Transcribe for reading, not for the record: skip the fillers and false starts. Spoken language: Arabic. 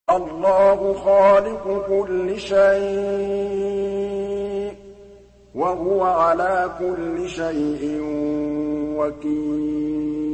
اللَّهُ خَالِقُ كُلِّ شَيْءٍ ۖ وَهُوَ عَلَىٰ كُلِّ شَيْءٍ وَكِيلٌ